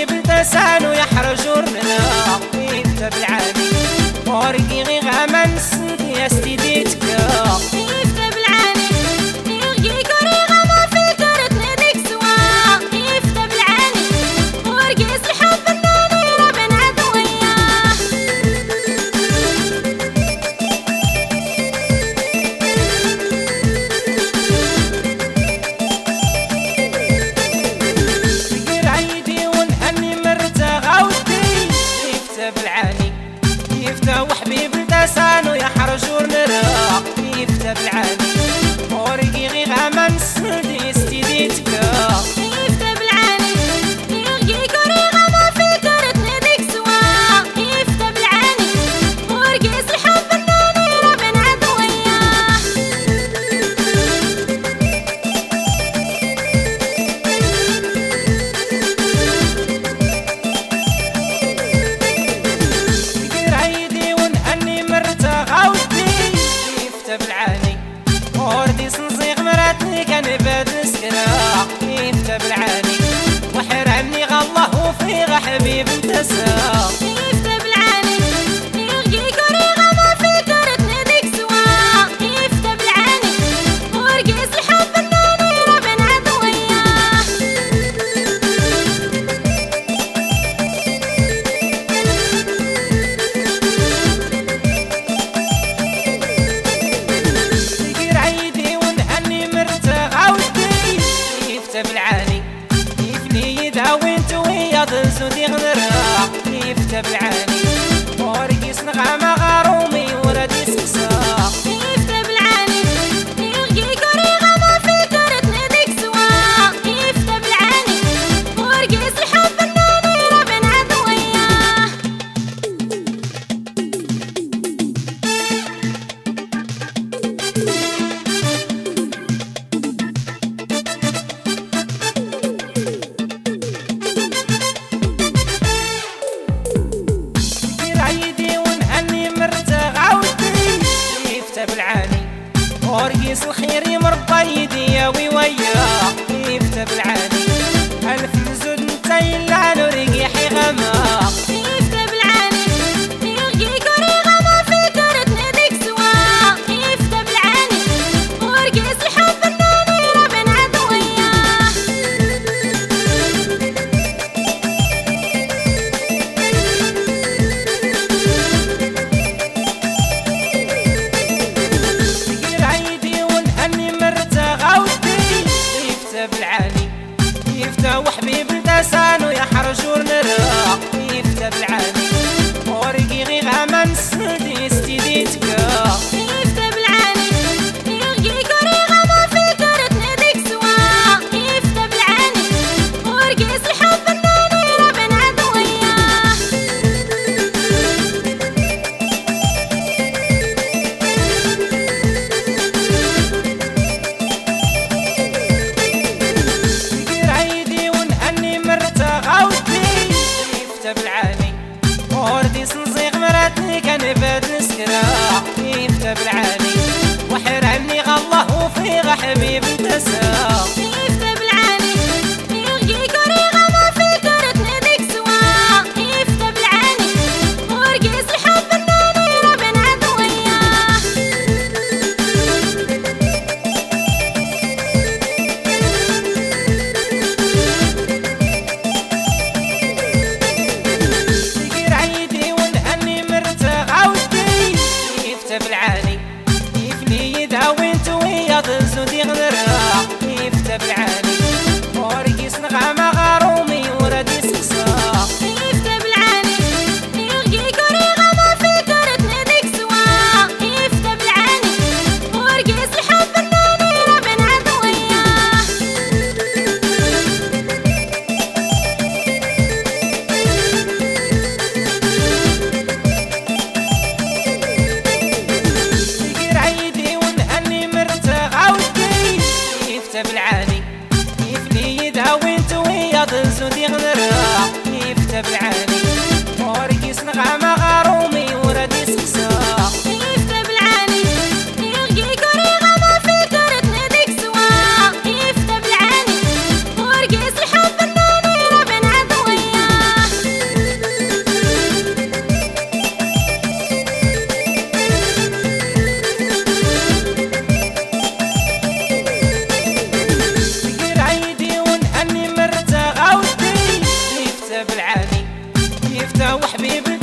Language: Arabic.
بلتسانو يحرجورنا كيف بالعاني ورقي غي غامان سندي استديتك كيف بالعاني يغي كوري غما فلترت نديك سوا كيف بالعاني ورقي الحب الناني ربن عدوية تقير عيدي ونهني مرتا غاودي كيف بالعاني كيف وحبيب لسانو يحرجور نرا كيف بالعاني ورقي غي غامان سندي استديتك كيف بالعاني يغي كوري غما فلترت نديك سوا كيف بالعاني ورقي الحب الناني ربن عدوية تقير عيدي ونهني مرتا غاودي كيف بالعاني وردي صنصيغ مراتني كان باد سكرا كيف بالعاني وحر عني غالله وفي حبيب انتسا كيف بالعاني يغي كوري غما فلترت نديك سوا كيف بالعاني ورقي الحب الناني ربن عدوية تقير عيدي ونهني مرتا غاودي كيف بالعاني كيف لي يداوي انت ويا ضزودي غنرا كيف بالعاني ورقي صنغامة غارومي وردي سكسا كيف بالعاني يغي كوري غما فلترت نديك سوا كيف بالعاني ورقي الحب الناني ربن عدوية تقير عيدي ونهني مرتا غاودي كيف بالعاني ورقيس الخير مربى يدي يا ويا كيف بالعاني الف نزود نتا الا نورقي حي غما كيف بالعاني يغي كوري غما فلترت نديك سوا كيف بالعاني ورقي الحب الناني ربن عدوية تقير عيدي ونهني مرتا غاودي كيف بالعاني كيف وحبيب لسانو يحرجور نرا كيف بالعاني ورقي غي غامان سندي استديتك كيف بالعاني يغي كوري غما فلترت نديك سوا كيف بالعاني ورقي الحب الناني ربن عدوية تقير عيدي ونهني مرتا غاودي كيف بالعاني وردي صنصيغ مراتني كان باد سكرا كيف بالعاني وحر عني غالله وفي حبيب انتسا كيف بالعاني يغي كوري غما فلترت نديك سوا كيف بالعاني ورقي الحب الناني ربن عدوية تقير عيدي ونهني مرتا غاودي كيف بالعاني كيف لي يداوي انت ويا ضزودي غنرا كيف يفتح وحبيب